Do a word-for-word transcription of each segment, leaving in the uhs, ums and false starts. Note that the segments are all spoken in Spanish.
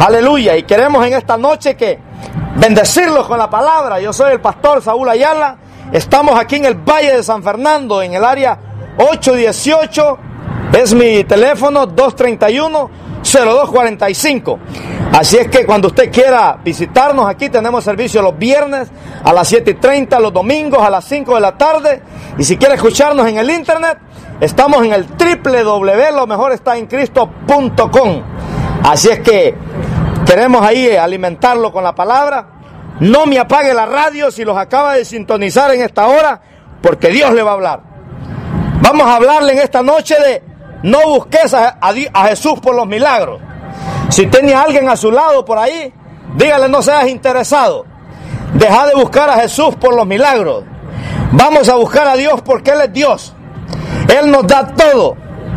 Aleluya. Y queremos en esta noche que bendecirlos con la palabra. Yo soy el pastor Saúl Ayala. Estamos aquí en el Valle de San Fernando, en el área ocho dieciocho. Es mi teléfono dos treinta y uno, cero dos cuarenta y cinco. Así es que cuando usted quiera visitarnos aquí, tenemos servicio los viernes a las siete y treinta, los domingos a las cinco de la tarde. Y si quiere escucharnos en el internet, estamos en el doble u doble u doble u punto lo mejor está en cristo punto com. Así es que queremos ahí alimentarlo con la palabra. No me apague la radio si los acaba de sintonizar en esta hora, porque Dios le va a hablar. Vamos a hablarle en esta noche de no busques a, a, a Jesús por los milagros. Si tiene a alguien a su lado por ahí, dígale: no seas interesado. Deja de buscar a Jesús por los milagros. Vamos a buscar a Dios porque Él es Dios. Él nos da todo.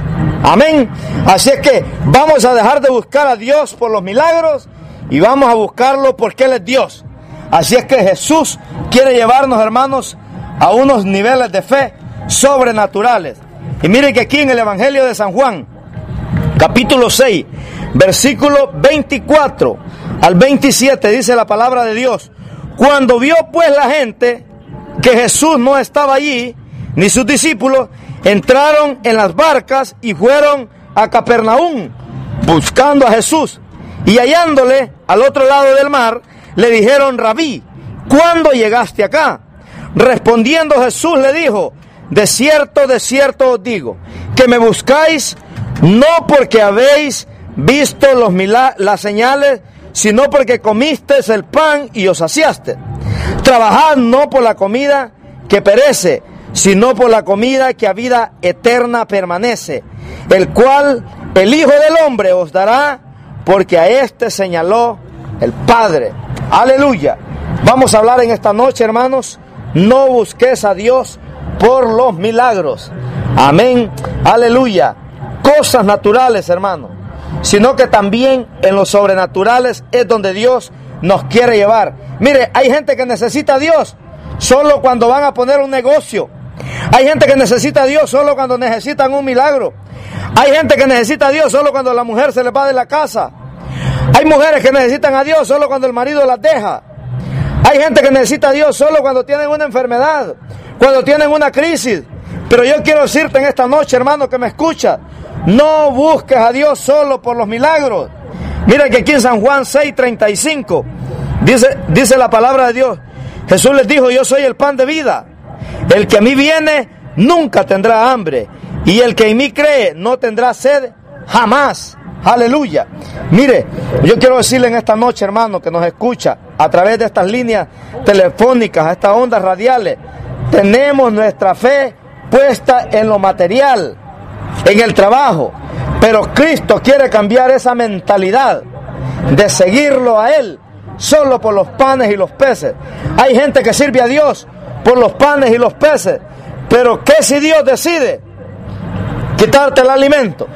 Amén. Así es que vamos a dejar de buscar a Dios por los milagros y vamos a buscarlo porque Él es Dios. Así es que Jesús quiere llevarnos, hermanos, a unos niveles de fe sobrenaturales. Y mire que aquí en el Evangelio de San Juan, capítulo seis, versículo veinticuatro al veintisiete, dice la palabra de Dios: cuando vio pues la gente que Jesús no estaba allí, ni sus discípulos, entraron en las barcas y fueron a Capernaum buscando a Jesús. Y hallándole al otro lado del mar, le dijeron: Rabí, ¿cuándo llegaste acá? Respondiendo Jesús le dijo: de cierto, de cierto os digo, que me buscáis no porque habéis visto los milagros, las señales, sino porque comisteis el pan y os saciaste. Trabajad no por la comida que perece, sino por la comida que a vida eterna permanece, el cual el Hijo del Hombre os dará, porque a este señaló el Padre. Aleluya. Vamos a hablar en esta noche, hermanos, no busques a Dios por los milagros. Amén. Aleluya. Cosas naturales, hermano, sino que también en los sobrenaturales es donde Dios nos quiere llevar. Mire, hay gente que necesita a Dios solo cuando van a poner un negocio. Hay gente que necesita a Dios solo cuando necesitan un milagro. Hay gente que necesita a Dios solo cuando la mujer se les va de la casa. Hay mujeres que necesitan a Dios solo cuando el marido las deja. Hay gente que necesita a Dios solo cuando tienen una enfermedad, cuando tienen una crisis. Pero yo quiero decirte en esta noche, hermano, que me escucha, no busques a Dios solo por los milagros. Mira que aquí en San Juan seis treinta y cinco dice, dice la palabra de Dios: Jesús les dijo: yo soy el pan de vida. El que a mí viene nunca tendrá hambre, y el que en mí cree no tendrá sed jamás. Aleluya. Mire, yo quiero decirle en esta noche, hermano, que nos escucha a través de estas líneas telefónicas, estas ondas radiales, tenemos nuestra fe puesta en lo material, en el trabajo, pero Cristo quiere cambiar esa mentalidad de seguirlo a Él solo por los panes y los peces. Hay gente que sirve a Dios por los panes y los peces, pero ¿qué si Dios decide quitarte el alimento?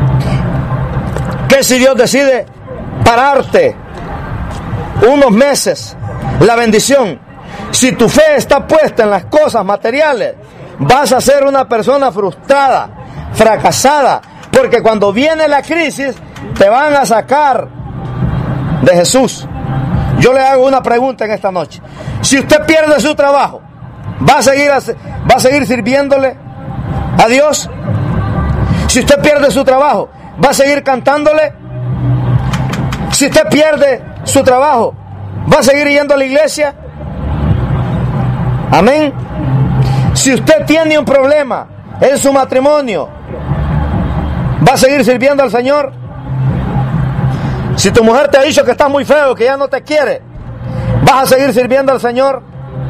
¿Qué si Dios decide pararte unos meses la bendición? Si tu fe está puesta en las cosas materiales, vas a ser una persona frustrada, fracasada, porque cuando viene la crisis te van a sacar de Jesús. Yo le hago una pregunta en esta noche: si usted pierde su trabajo, ¿va a seguir, va a seguir sirviéndole a Dios? Si usted pierde su trabajo, ¿va a seguir cantándole? Si usted pierde su trabajo, ¿va a seguir yendo a la iglesia? Amén. Si usted tiene un problema en su matrimonio, ¿va a seguir sirviendo al Señor? Si tu mujer te ha dicho que estás muy feo, que ya no te quiere, ¿vas a seguir sirviendo al Señor?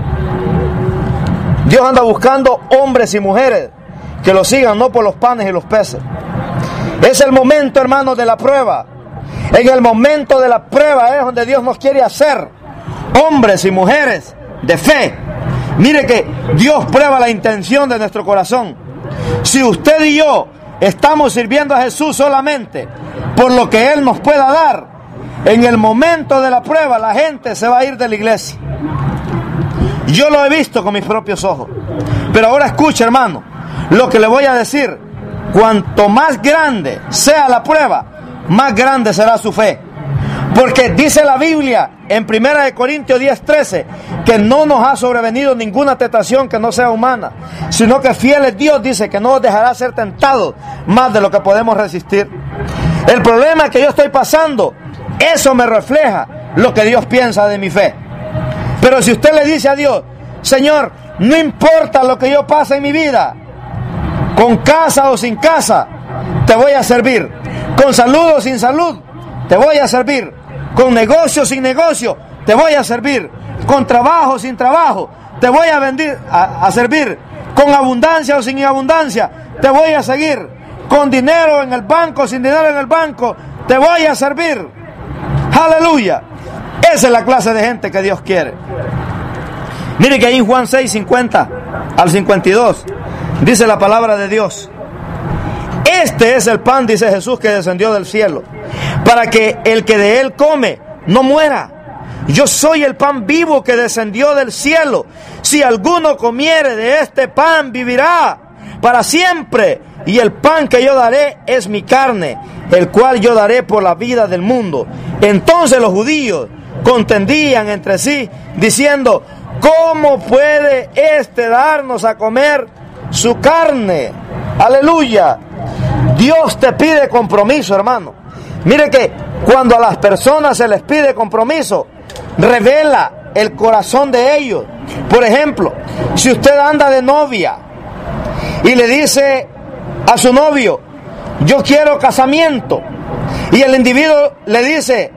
Dios anda buscando hombres y mujeres que lo sigan, no por los panes y los peces. Es el momento, hermanos, de la prueba. En el momento de la prueba es donde Dios nos quiere hacer hombres y mujeres de fe. Mire que Dios prueba la intención de nuestro corazón. Si usted y yo estamos sirviendo a Jesús solamente por lo que Él nos pueda dar, en el momento de la prueba la gente se va a ir de la iglesia. Yo lo he visto con mis propios ojos. Pero ahora escuche, hermano, lo que le voy a decir: cuanto más grande sea la prueba, más grande será su fe. Porque dice la Biblia en primera de Corintios diez, trece, que no nos ha sobrevenido ninguna tentación que no sea humana, sino que fiel es Dios, dice, que no nos dejará ser tentados más de lo que podemos resistir. El problema que yo estoy pasando, eso me refleja lo que Dios piensa de mi fe. Pero si usted le dice a Dios: Señor, no importa lo que yo pase en mi vida, con casa o sin casa, te voy a servir. Con salud o sin salud, te voy a servir. Con negocio o sin negocio, te voy a servir. Con trabajo o sin trabajo, te voy a, vendir, a, a servir. Con abundancia o sin abundancia, te voy a seguir. Con dinero en el banco o sin dinero en el banco, te voy a servir. Aleluya. Esa es la clase de gente que Dios quiere. Mire que ahí en Juan seis, cincuenta al cincuenta y dos, dice la palabra de Dios: este es el pan, dice Jesús, que descendió del cielo, para que el que de él come no muera. Yo soy el pan vivo que descendió del cielo. Si alguno comiere de este pan, vivirá para siempre. Y el pan que yo daré es mi carne, el cual yo daré por la vida del mundo. Entonces los judíos contendían entre sí, diciendo: ¿cómo puede este darnos a comer su carne? Aleluya. Dios te pide compromiso, hermano. Mire que cuando a las personas se les pide compromiso, revela el corazón de ellos. Por ejemplo, si usted anda de novia y le dice a su novio: yo quiero casamiento, y el individuo le dice: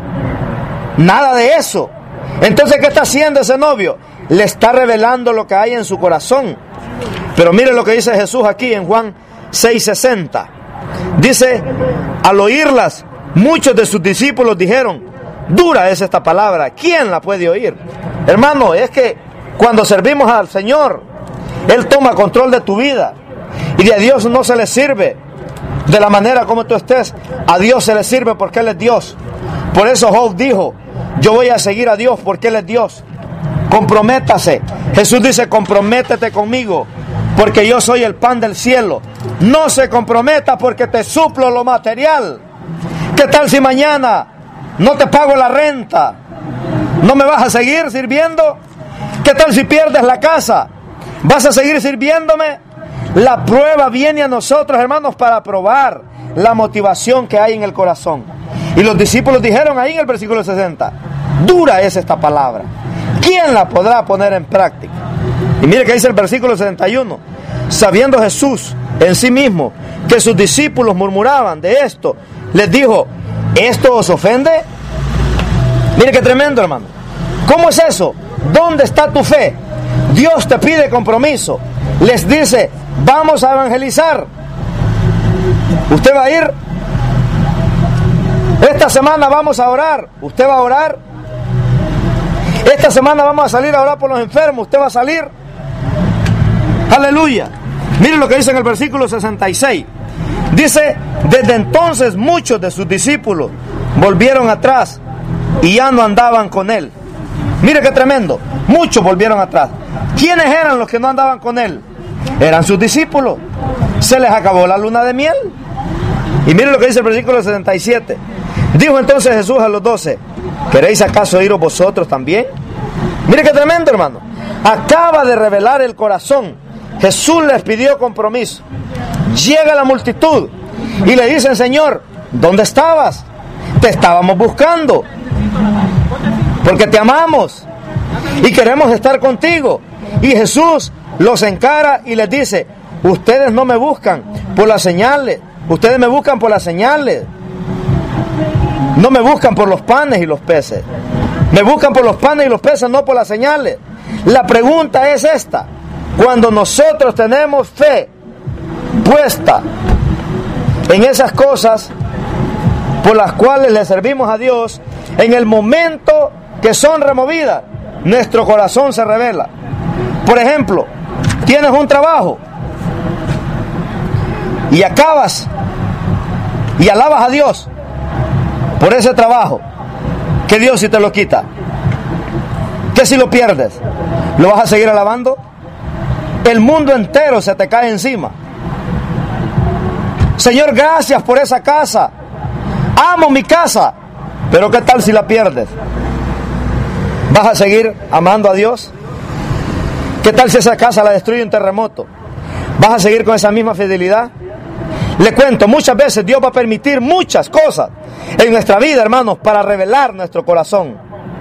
nada de eso. Entonces, ¿qué está haciendo ese novio? Le está revelando lo que hay en su corazón. Pero mire lo que dice Jesús aquí en Juan seis, sesenta. Dice: al oírlas, muchos de sus discípulos dijeron: dura es esta palabra, ¿quién la puede oír? Hermano, es que cuando servimos al Señor, Él toma control de tu vida. Y a Dios no se le sirve de la manera como tú estés. A Dios se le sirve porque Él es Dios. Por eso Job dijo: yo voy a seguir a Dios porque Él es Dios. Comprométase. Jesús dice: comprométete conmigo, porque yo soy el pan del cielo. No se comprometa porque te suplo lo material. ¿Qué tal si mañana no te pago la renta? ¿No me vas a seguir sirviendo? ¿Qué tal si pierdes la casa? ¿Vas a seguir sirviéndome? La prueba viene a nosotros, hermanos, para probar la motivación que hay en el corazón. Y los discípulos dijeron ahí en el versículo sesenta: dura es esta palabra, ¿quién la podrá poner en práctica? Y mire que dice el versículo setenta y uno: sabiendo Jesús en sí mismo que sus discípulos murmuraban de esto, les dijo: ¿esto os ofende? Mire qué tremendo, hermano. ¿Cómo es eso? ¿Dónde está tu fe? Dios te pide compromiso. Les dice: vamos a evangelizar. ¿Usted va a ir? Esta semana vamos a orar. ¿Usted va a orar? Esta semana vamos a salir a orar por los enfermos. ¿Usted va a salir? Aleluya. Miren lo que dice en el versículo sesenta y seis. Dice: desde entonces muchos de sus discípulos volvieron atrás y ya no andaban con él. Mire qué tremendo. Muchos volvieron atrás. ¿Quiénes eran los que no andaban con él? Eran sus discípulos. Se les acabó la luna de miel. Y mire lo que dice el versículo setenta y siete. Dijo entonces Jesús a los doce: ¿queréis acaso iros vosotros también? Mire qué tremendo, hermano. Acaba de revelar el corazón. Jesús les pidió compromiso. Llega la multitud y le dicen: Señor, ¿dónde estabas? Te estábamos buscando, porque te amamos y queremos estar contigo. Y Jesús los encara y les dice: ustedes no me buscan por las señales, ustedes me buscan por las señales. No me buscan por los panes y los peces. Me buscan por los panes y los peces, no por las señales. La pregunta es esta: cuando nosotros tenemos fe puesta en esas cosas por las cuales le servimos a Dios, en el momento que son removidas, nuestro corazón se revela. Por ejemplo, tienes un trabajo y acabas y alabas a Dios por ese trabajo. ¿Qué Dios si te lo quita? ¿Qué si lo pierdes? ¿Lo vas a seguir alabando? El mundo entero se te cae encima. Señor, gracias por esa casa. Amo mi casa. Pero ¿qué tal si la pierdes? ¿Vas a seguir amando a Dios? ¿Qué tal si esa casa la destruye un terremoto? ¿Vas a seguir con esa misma fidelidad? Le cuento, muchas veces Dios va a permitir muchas cosas en nuestra vida, hermanos, para revelar nuestro corazón.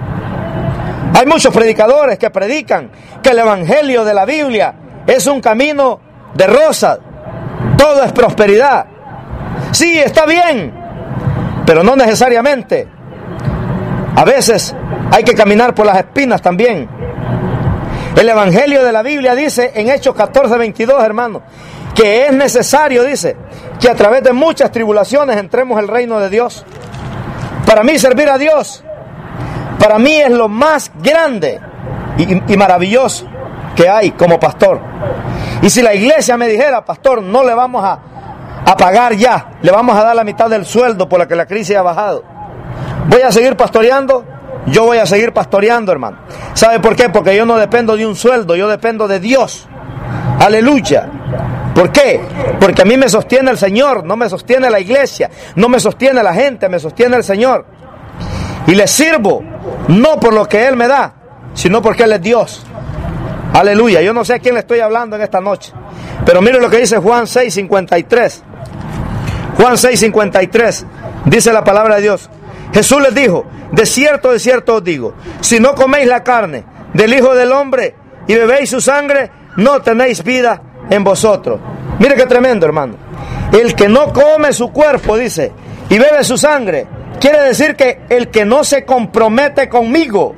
Hay muchos predicadores que predican que el evangelio de la Biblia es un camino de rosas, todo es prosperidad. Sí, está bien, pero no necesariamente. A veces hay que caminar por las espinas también. El evangelio de la Biblia dice en Hechos catorce veintidós, hermanos, que es necesario, dice, que a través de muchas tribulaciones entremos al reino de Dios. Para mí servir a Dios, para mí es lo más grande y, y maravilloso que hay como pastor. Y si la iglesia me dijera, pastor, no le vamos a, a pagar ya, le vamos a dar la mitad del sueldo por la que la crisis ha bajado, ¿voy a seguir pastoreando? Yo voy a seguir pastoreando, hermano. ¿Sabe por qué? Porque yo no dependo de un sueldo, yo dependo de Dios. Aleluya. ¿Por qué? Porque a mí me sostiene el Señor, no me sostiene la iglesia, no me sostiene la gente, me sostiene el Señor. Y le sirvo, no por lo que Él me da, sino porque Él es Dios. Aleluya. Yo no sé a quién le estoy hablando en esta noche, pero mire lo que dice Juan seis cincuenta y tres. Juan seis cincuenta y tres, dice la palabra de Dios. Jesús les dijo, de cierto, de cierto os digo, si no coméis la carne del Hijo del Hombre y bebéis su sangre, no tenéis vida en vosotros. Mire qué tremendo, hermano. El que no come su cuerpo, dice, y bebe su sangre, quiere decir que el que no se compromete conmigo,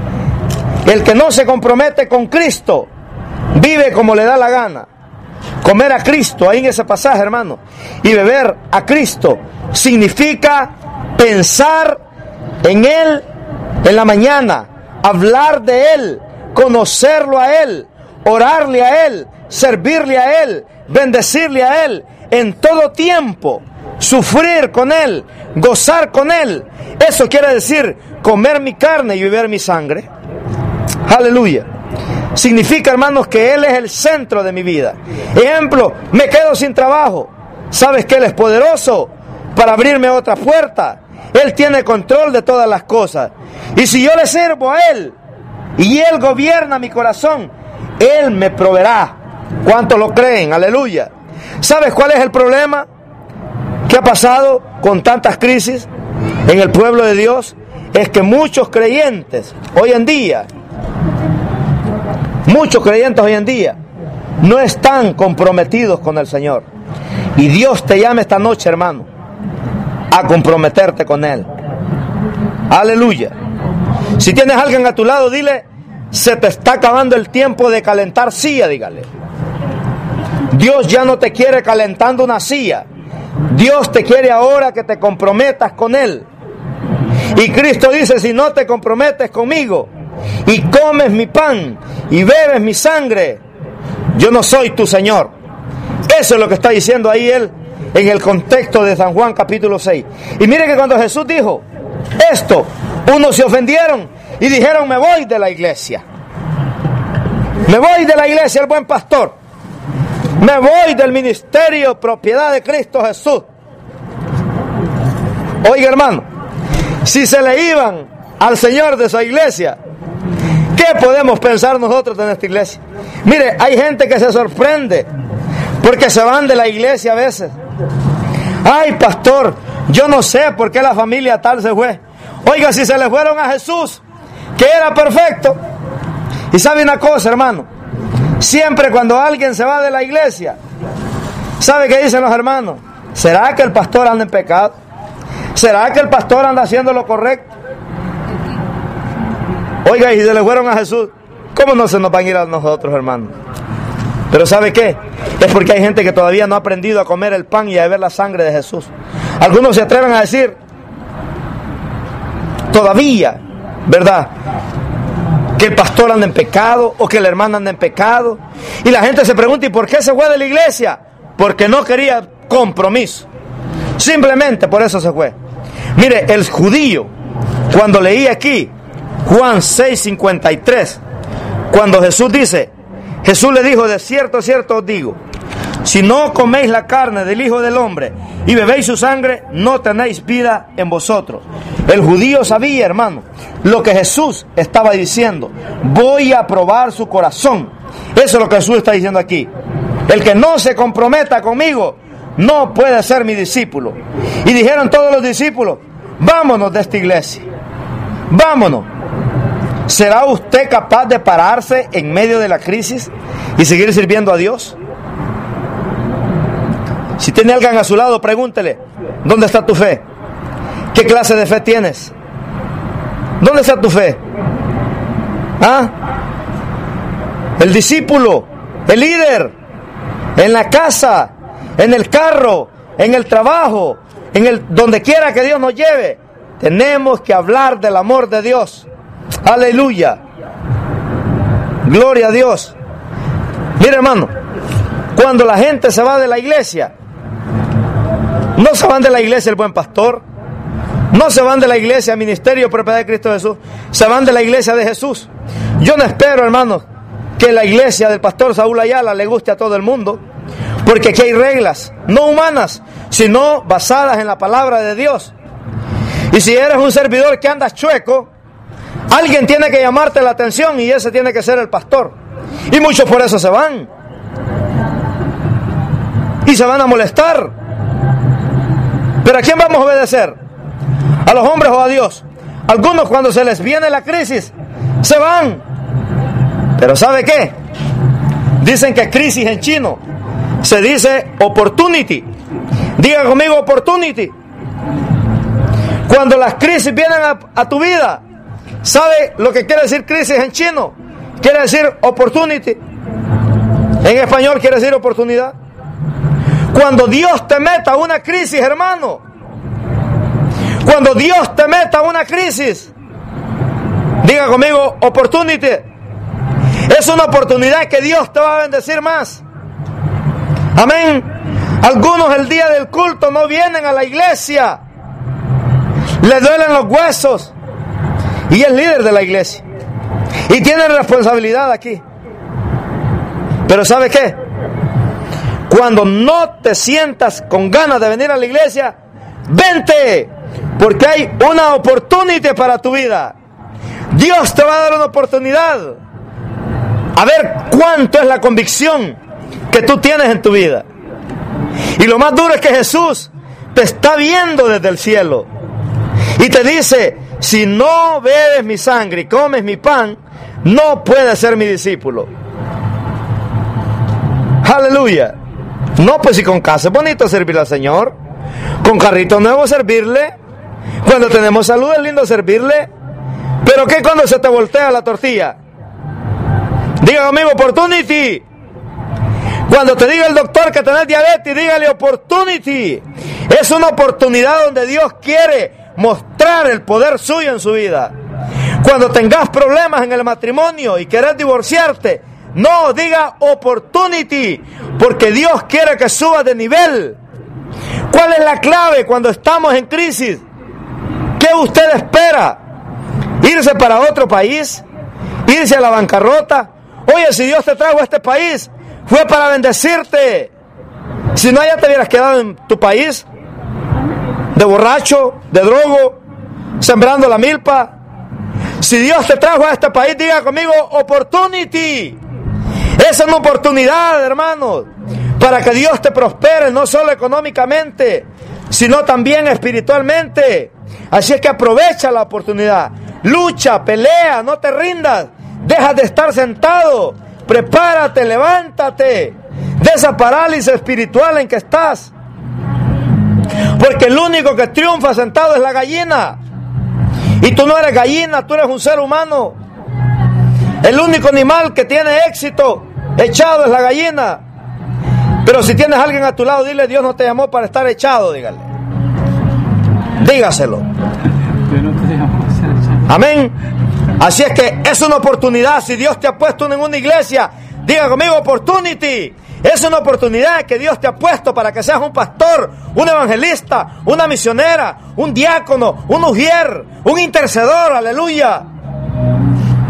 el que no se compromete con Cristo, vive como le da la gana. Comer a Cristo, ahí en ese pasaje, hermano, y beber a Cristo, significa pensar en Él en la mañana, hablar de Él, conocerlo a Él, orarle a Él, servirle a Él, bendecirle a Él en todo tiempo, sufrir con Él, gozar con Él. Eso quiere decir comer mi carne y beber mi sangre. Aleluya. Significa, hermanos, que Él es el centro de mi vida. Ejemplo, me quedo sin trabajo. ¿Sabes que Él es poderoso para abrirme otra puerta? Él tiene control de todas las cosas. Y si yo le sirvo a Él y Él gobierna mi corazón, Él me proveerá. ¿Cuántos lo creen? Aleluya. ¿Sabes cuál es el problema que ha pasado con tantas crisis en el pueblo de Dios? Es que muchos creyentes hoy en día, muchos creyentes hoy en día no están comprometidos con el Señor. Y Dios te llama esta noche, hermano, a comprometerte con Él. Aleluya. Si tienes a alguien a tu lado, dile, se te está acabando el tiempo de calentar silla, dígale. Dios ya no te quiere calentando una silla. Dios te quiere ahora que te comprometas con Él. Y Cristo dice, si no te comprometes conmigo y comes mi pan y bebes mi sangre, yo no soy tu Señor. Eso es lo que está diciendo ahí Él en el contexto de San Juan capítulo seis. Y mire que cuando Jesús dijo esto, unos se ofendieron y dijeron, me voy de la iglesia. Me voy de la iglesia, el buen pastor. Me voy del ministerio, propiedad de Cristo Jesús. Oiga, hermano, si se le iban al Señor de esa iglesia, ¿qué podemos pensar nosotros en esta iglesia? Mire, hay gente que se sorprende porque se van de la iglesia a veces. Ay, pastor, yo no sé por qué la familia tal se fue. Oiga, si se le fueron a Jesús, que era perfecto. Y sabe una cosa, hermano, siempre cuando alguien se va de la iglesia, ¿sabe qué dicen los hermanos? ¿Será que el pastor anda en pecado? ¿Será que el pastor anda haciendo lo correcto? Oiga, y si se le fueron a Jesús, ¿cómo no se nos van a ir a nosotros, hermanos? Pero ¿sabe qué? Es porque hay gente que todavía no ha aprendido a comer el pan y a beber la sangre de Jesús. Algunos se atreven a decir, todavía, ¿verdad?, que el pastor anda en pecado o que la hermana anda en pecado. Y la gente se pregunta, ¿y por qué se fue de la iglesia? Porque no quería compromiso. Simplemente por eso se fue. Mire, el judío, cuando leí aquí Juan seis cincuenta y tres, cuando Jesús dice, Jesús le dijo, de cierto, cierto os digo, Si no coméis la carne del Hijo del Hombre y bebéis su sangre, no tenéis vida en vosotros. El judío sabía, hermano, lo que Jesús estaba diciendo. Voy a probar su corazón. Eso es lo que Jesús está diciendo aquí. El que no se comprometa conmigo no puede ser mi discípulo. Y dijeron todos los discípulos: vámonos de esta iglesia, vámonos. ¿Será usted capaz de pararse en medio de la crisis y seguir sirviendo a Dios? Si tiene alguien a su lado, pregúntele: ¿dónde está tu fe? ¿Qué clase de fe tienes? ¿Dónde está tu fe? ¿Ah? El discípulo, el líder, en la casa, en el carro, en el trabajo, en el donde quiera que Dios nos lleve, tenemos que hablar del amor de Dios. Aleluya. Gloria a Dios. Mire, hermano, cuando la gente se va de la iglesia, no se van de la iglesia el buen pastor, no se van de la iglesia ministerio propiedad de Cristo Jesús, se van de la iglesia de Jesús. Yo no espero, hermanos, que la iglesia del pastor Saúl Ayala le guste a todo el mundo, porque aquí hay reglas, no humanas, sino basadas en la palabra de Dios. Y si eres un servidor que andas chueco, alguien tiene que llamarte la atención y ese tiene que ser el pastor. Y muchos por eso se van. Y se van a molestar. ¿Pero a quién vamos a obedecer? ¿A los hombres o a Dios? Algunos, cuando se les viene la crisis, se van. Pero ¿sabe qué? Dicen que crisis en chino se dice opportunity. Diga conmigo: opportunity. Cuando las crisis vienen a, a tu vida, ¿sabe lo que quiere decir crisis en chino? Quiere decir opportunity. En español quiere decir oportunidad. Cuando Dios te meta una crisis, hermano, cuando Dios te meta una crisis, diga conmigo: opportunity. Es una oportunidad que Dios te va a bendecir más. Amén. Algunos el día del culto no vienen a la iglesia, le duelen los huesos, y es líder de la iglesia y tiene responsabilidad aquí. Pero ¿sabe qué? Cuando no te sientas con ganas de venir a la iglesia, vente, porque hay una oportunidad para tu vida. Dios te va a dar una oportunidad. A ver cuánto es la convicción que tú tienes en tu vida. Y lo más duro es que Jesús te está viendo desde el cielo y te dice: si no bebes mi sangre y comes mi pan, no puedes ser mi discípulo. Aleluya. No, pues si con casa es bonito servirle al Señor, con carrito nuevo servirle, cuando tenemos salud es lindo servirle. Pero ¿qué cuando se te voltea la tortilla? Diga conmigo: opportunity. Cuando te diga el doctor que tenés diabetes, dígale: opportunity. Es una oportunidad donde Dios quiere mostrar el poder suyo en su vida. Cuando tengas problemas en el matrimonio y querés divorciarte, no, diga opportunity, porque Dios quiere que subas de nivel. ¿Cuál es la clave cuando estamos en crisis? ¿Qué usted espera? ¿Irse para otro país? ¿Irse a la bancarrota? Oye, si Dios te trajo a este país, fue para bendecirte. Si no, ya te hubieras quedado en tu país, de borracho, de drogo, sembrando la milpa. Si Dios te trajo a este país, diga conmigo: opportunity. Esa es una oportunidad, hermanos, para que Dios te prospere, no solo económicamente, sino también espiritualmente. Así es que aprovecha la oportunidad. Lucha, pelea, no te rindas. Deja de estar sentado. Prepárate, levántate de esa parálisis espiritual en que estás. Porque el único que triunfa sentado es la gallina. Y tú no eres gallina, tú eres un ser humano. El único animal que tiene éxito echado es la gallina. Pero si tienes a alguien a tu lado, dile: Dios no te llamó para estar echado, dígale. Dígaselo. Amén. Así es que es una oportunidad. Si Dios te ha puesto en una iglesia, diga conmigo: opportunity. Es una oportunidad que Dios te ha puesto para que seas un pastor, un evangelista, una misionera, un diácono, un ujier, un intercedor. Aleluya.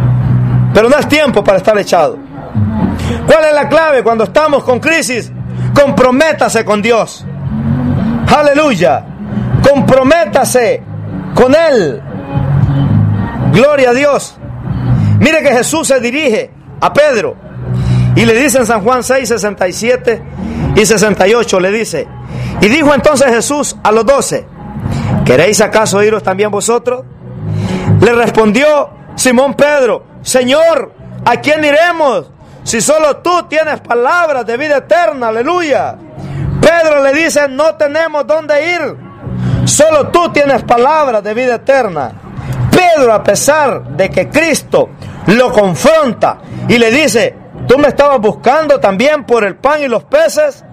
Pero no es tiempo para estar echado. ¿Cuál es la clave cuando estamos con crisis? comprométase con Dios. Aleluya. Comprométase con Él. Gloria a Dios. Mire que Jesús se dirige a Pedro y le dice en San Juan seis, sesenta y siete y sesenta y ocho, le dice: y dijo entonces Jesús a los doce: ¿queréis acaso iros también vosotros? Le respondió Simón Pedro: Señor, ¿a quién iremos? Si solo tú tienes palabras de vida eterna. Aleluya. Pedro le dice: no tenemos dónde ir, solo tú tienes palabras de vida eterna. Pedro, a pesar de que Cristo lo confronta y le dice: ¿tú me estabas buscando también por el pan y los peces?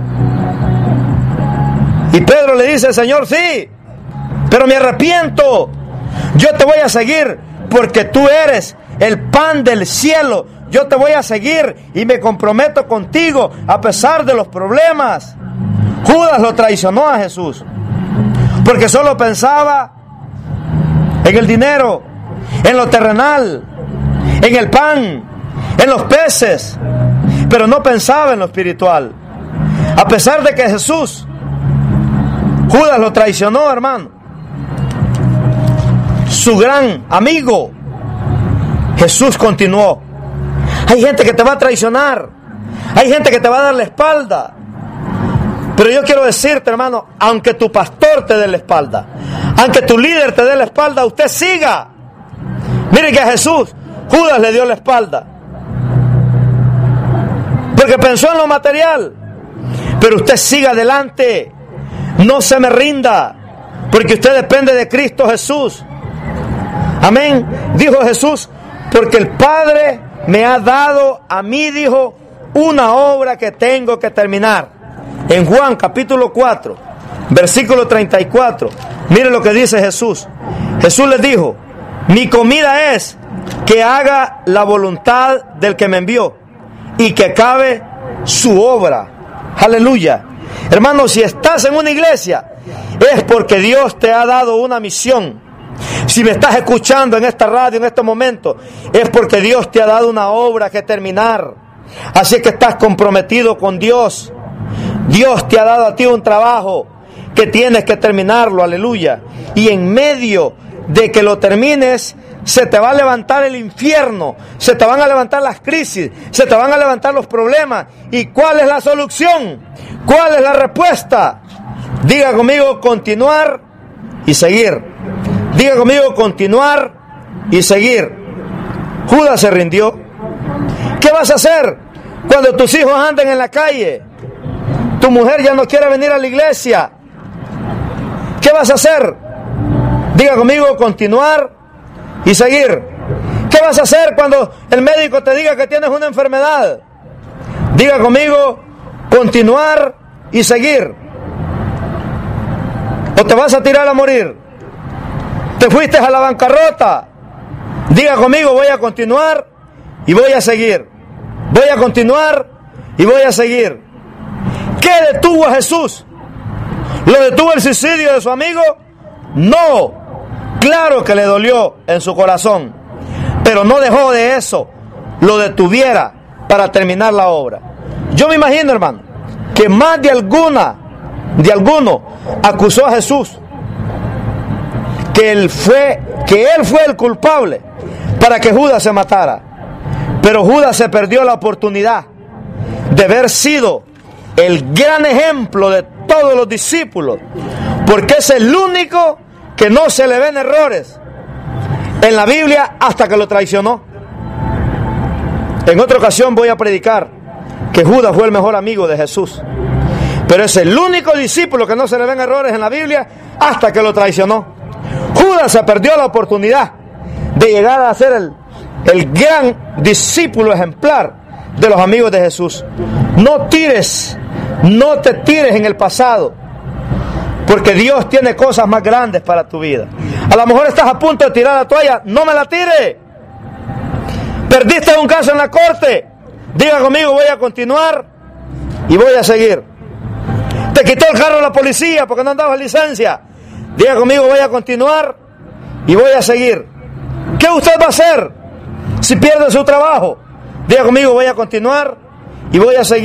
Y Pedro le dice: Señor, sí, pero me arrepiento. Yo te voy a seguir porque tú eres el pan del cielo. Yo te voy a seguir y me comprometo contigo a pesar de los problemas. Judas lo traicionó a Jesús porque solo pensaba en el dinero, en lo terrenal, en el pan, en los peces, pero no pensaba en lo espiritual. A pesar de que Jesús, Judas lo traicionó, hermano, su gran amigo, Jesús continuó. Hay gente que te va a traicionar, hay gente que te va a dar la espalda, pero yo quiero decirte, hermano, aunque tu pastor te dé la espalda, aunque tu líder te dé la espalda, usted siga. Mire que a Jesús Judas le dio la espalda porque pensó en lo material, pero usted siga adelante, no se me rinda, porque usted depende de Cristo Jesús. Amén. Dijo Jesús: porque el Padre me ha dado a mí, dijo, una obra que tengo que terminar. En Juan capítulo cuatro, versículo treinta y cuatro, mire lo que dice Jesús. Jesús les dijo: mi comida es que haga la voluntad del que me envió y que acabe su obra. Aleluya. Hermano, si estás en una iglesia, es porque Dios te ha dado una misión. Si me estás escuchando en esta radio en este momento, es porque Dios te ha dado una obra que terminar. Así que estás comprometido con Dios. Dios te ha dado a ti un trabajo que tienes que terminarlo, aleluya. Y en medio de que lo termines, se te va a levantar el infierno, se te van a levantar las crisis, se te van a levantar los problemas. ¿Y cuál es la solución? ¿Cuál es la respuesta? Diga conmigo: continuar y seguir. Diga conmigo: continuar y seguir. Judas se rindió. ¿Qué vas a hacer cuando tus hijos anden en la calle? Tu mujer ya no quiere venir a la iglesia. ¿Qué vas a hacer? Diga conmigo: continuar y seguir. ¿Qué vas a hacer cuando el médico te diga que tienes una enfermedad? Diga conmigo: continuar y seguir. ¿O te vas a tirar a morir? ¿Te fuiste a la bancarrota? Diga conmigo: voy a continuar y voy a seguir. Voy a continuar y voy a seguir. ¿Qué detuvo a Jesús? ¿Lo detuvo el suicidio de su amigo? No. Claro que le dolió en su corazón, pero no dejó de eso, lo detuviera para terminar la obra. Yo me imagino, hermano, que más de alguna, de alguno acusó a Jesús que él fue, que él fue el culpable para que Judas se matara. Pero Judas se perdió la oportunidad de haber sido el gran ejemplo de todos los discípulos, porque es el único que no se le ven errores en la Biblia hasta que lo traicionó. En otra ocasión voy a predicar que Judas fue el mejor amigo de Jesús, pero es el único discípulo que no se le ven errores en la Biblia hasta que lo traicionó. Judas se perdió la oportunidad de llegar a ser el, el gran discípulo ejemplar de los amigos de Jesús. No tires, no te tires en el pasado, porque Dios tiene cosas más grandes para tu vida. A lo mejor estás a punto de tirar la toalla, no me la tire. Perdiste un caso en la corte, diga conmigo: voy a continuar y voy a seguir. Te quitó el carro la policía porque no andabas licencia, diga conmigo: voy a continuar y voy a seguir. ¿Qué usted va a hacer si pierde su trabajo? Diga conmigo: voy a continuar y voy a seguir.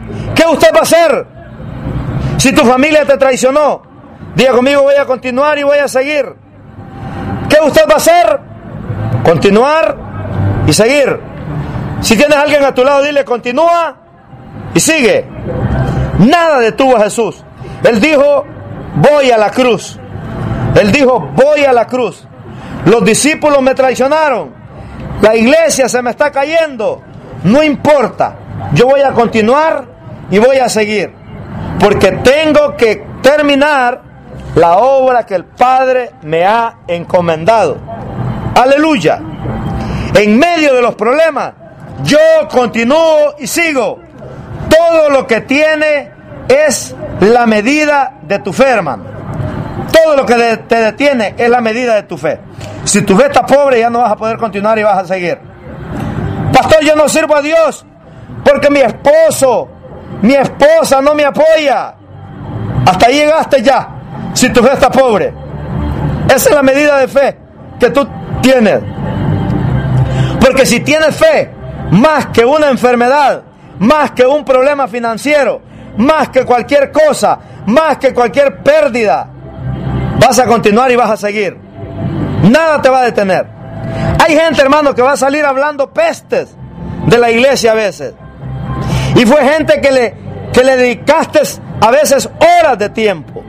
¿Qué usted va a hacer? Si tu familia te traicionó, diga conmigo, voy a continuar y voy a seguir. ¿Qué usted va a hacer? Continuar y seguir. Si tienes a alguien a tu lado, dile, continúa y sigue. Nada detuvo a Jesús. Él dijo, voy a la cruz. Él dijo, voy a la cruz. Los discípulos me traicionaron. La iglesia se me está cayendo. No importa. Yo voy a continuar y voy a seguir. Porque tengo que terminar la obra que el Padre me ha encomendado. Aleluya. En medio de los problemas, yo continúo y sigo. Todo lo que tiene es la medida de tu fe, hermano. Todo lo que te detiene es la medida de tu fe. Si tu fe está pobre, ya no vas a poder continuar y vas a seguir. Pastor, yo no sirvo a Dios porque mi esposo, mi esposa no me apoya. Hasta ahí llegaste ya, si tu fe está pobre. Esa es la medida de fe que tú tienes. Porque si tienes fe, más que una enfermedad, más que un problema financiero, más que cualquier cosa, más que cualquier pérdida, vas a continuar y vas a seguir. Nada te va a detener. Hay gente, hermano, que va a salir hablando pestes de la iglesia a veces. Y fue gente que le, que le dedicaste a veces horas de tiempo.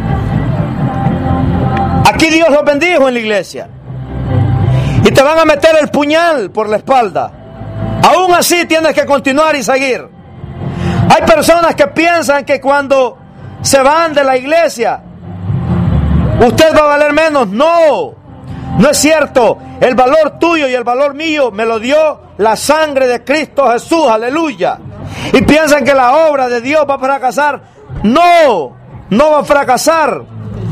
Aquí Dios los bendijo en la iglesia. Y te van a meter el puñal por la espalda. Aún así tienes que continuar y seguir. Hay personas que piensan que cuando se van de la iglesia, usted va a valer menos. No, no es cierto. El valor tuyo y el valor mío me lo dio la sangre de Cristo Jesús. Aleluya. Y piensan que la obra de Dios va a fracasar. No, no va a fracasar.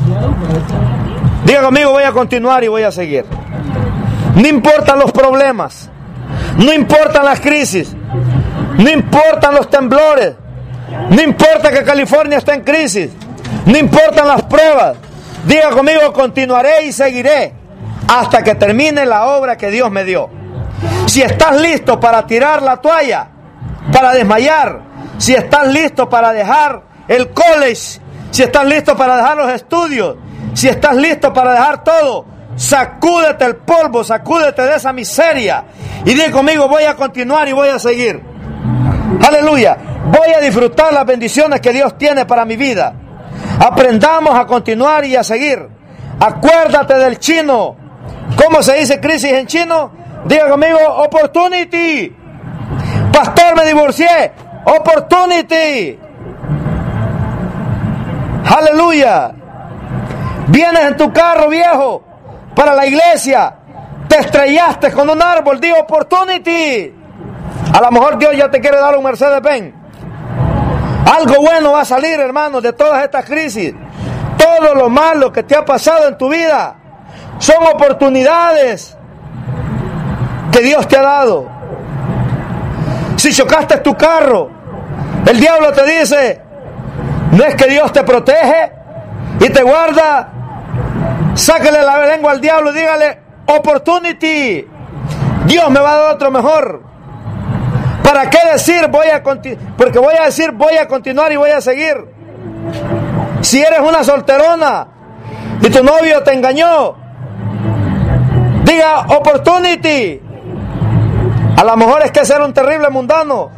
Diga conmigo, voy a continuar y voy a seguir. No importan los problemas, no importan las crisis, no importan los temblores, no importa que California esté en crisis, no importan las pruebas. Diga conmigo, continuaré y seguiré hasta que termine la obra que Dios me dio. Si estás listo para tirar la toalla, para desmayar, si estás listo para dejar el college, si estás listo para dejar los estudios, si estás listo para dejar todo, sacúdete el polvo, sacúdete de esa miseria y di conmigo, voy a continuar y voy a seguir. Aleluya. Voy a disfrutar las bendiciones que Dios tiene para mi vida. Aprendamos a continuar y a seguir. Acuérdate del chino. ¿Cómo se dice crisis en chino? Diga conmigo, opportunity. Pastor, me divorcié. Opportunity. Aleluya. Vienes en tu carro viejo para la iglesia, te estrellaste con un árbol, di opportunity. A lo mejor Dios ya te quiere dar un Mercedes-Benz. Algo bueno va a salir, hermano, de todas estas crisis. Todo lo malo que te ha pasado en tu vida son oportunidades que Dios te ha dado. Si chocaste tu carro, el diablo te dice, no es que Dios te protege y te guarda. Sáquele la lengua al diablo y dígale, opportunity. Dios me va a dar otro mejor. ¿Para qué decir voy a continuar? Porque voy a decir voy a continuar y voy a seguir. Si eres una solterona y tu novio te engañó, diga opportunity. A lo mejor es que ser un terrible mundano.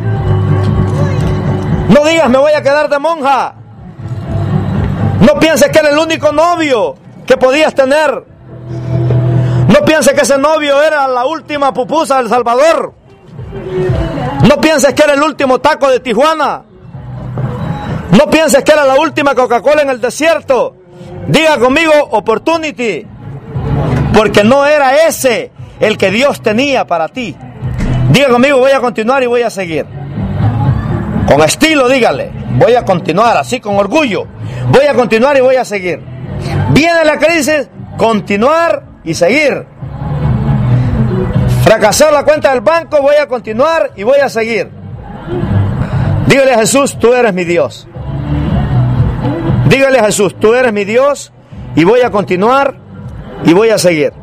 No digas me voy a quedar de monja. No pienses que eres el único novio que podías tener. No pienses que ese novio era la última pupusa del Salvador. No pienses que era el último taco de Tijuana. No pienses que era la última Coca-Cola en el desierto. Diga conmigo opportunity. Porque no era ese el que Dios tenía para ti. Diga conmigo, voy a continuar y voy a seguir. Con estilo, dígale, voy a continuar, así con orgullo. Voy a continuar y voy a seguir. Viene la crisis, continuar y seguir. Fracasó la cuenta del banco, voy a continuar y voy a seguir. Dígale a Jesús, tú eres mi Dios. Dígale a Jesús, tú eres mi Dios y voy a continuar y voy a seguir.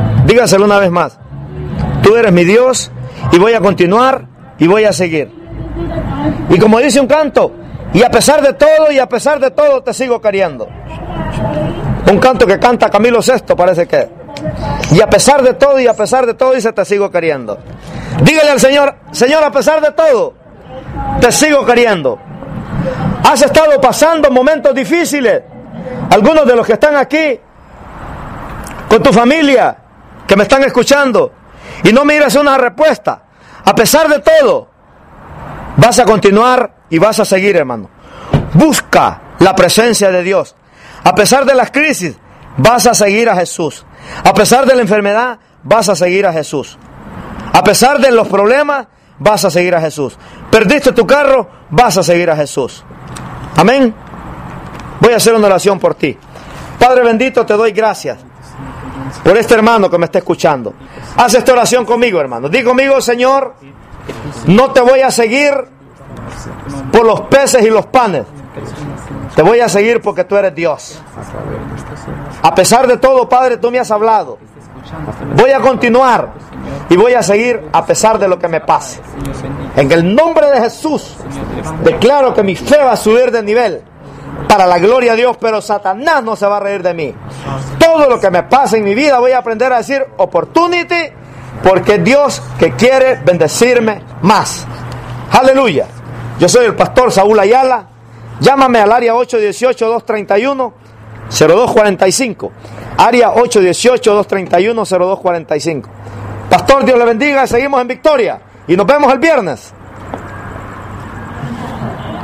Dígaselo una vez más. Tú eres mi Dios y voy a continuar y voy a seguir. Y como dice un canto, y a pesar de todo, y a pesar de todo, te sigo queriendo. Un canto que canta Camilo Sesto, parece que. Y a pesar de todo, y a pesar de todo, dice, te sigo queriendo. Dígale al Señor, Señor, a pesar de todo, te sigo queriendo. Has estado pasando momentos difíciles. Algunos de los que están aquí, con tu familia, que me están escuchando, y no miras una respuesta. A pesar de todo, vas a continuar y vas a seguir, hermano. Busca la presencia de Dios. A pesar de las crisis, vas a seguir a Jesús. A pesar de la enfermedad, vas a seguir a Jesús. A pesar de los problemas, vas a seguir a Jesús. Perdiste tu carro, vas a seguir a Jesús. Amén. Voy a hacer una oración por ti. Padre bendito, te doy gracias por este hermano que me está escuchando. Haz esta oración conmigo, hermano. Di conmigo, Señor, no te voy a seguir por los peces y los panes. Te voy a seguir porque tú eres Dios. A pesar de todo, Padre, tú me has hablado. Voy a continuar y voy a seguir a pesar de lo que me pase. En el nombre de Jesús, declaro que mi fe va a subir de nivel para la gloria de Dios, pero Satanás no se va a reír de mí. Todo lo que me pase en mi vida voy a aprender a decir opportunity, porque Dios que quiere bendecirme más. Aleluya. Yo soy el pastor Saúl Ayala. Llámame al área ocho uno ocho, dos tres uno, cero dos cuatro cinco. Área ocho uno ocho, dos tres uno, cero dos cuatro cinco. Pastor, Dios le bendiga. Seguimos en victoria y nos vemos el viernes.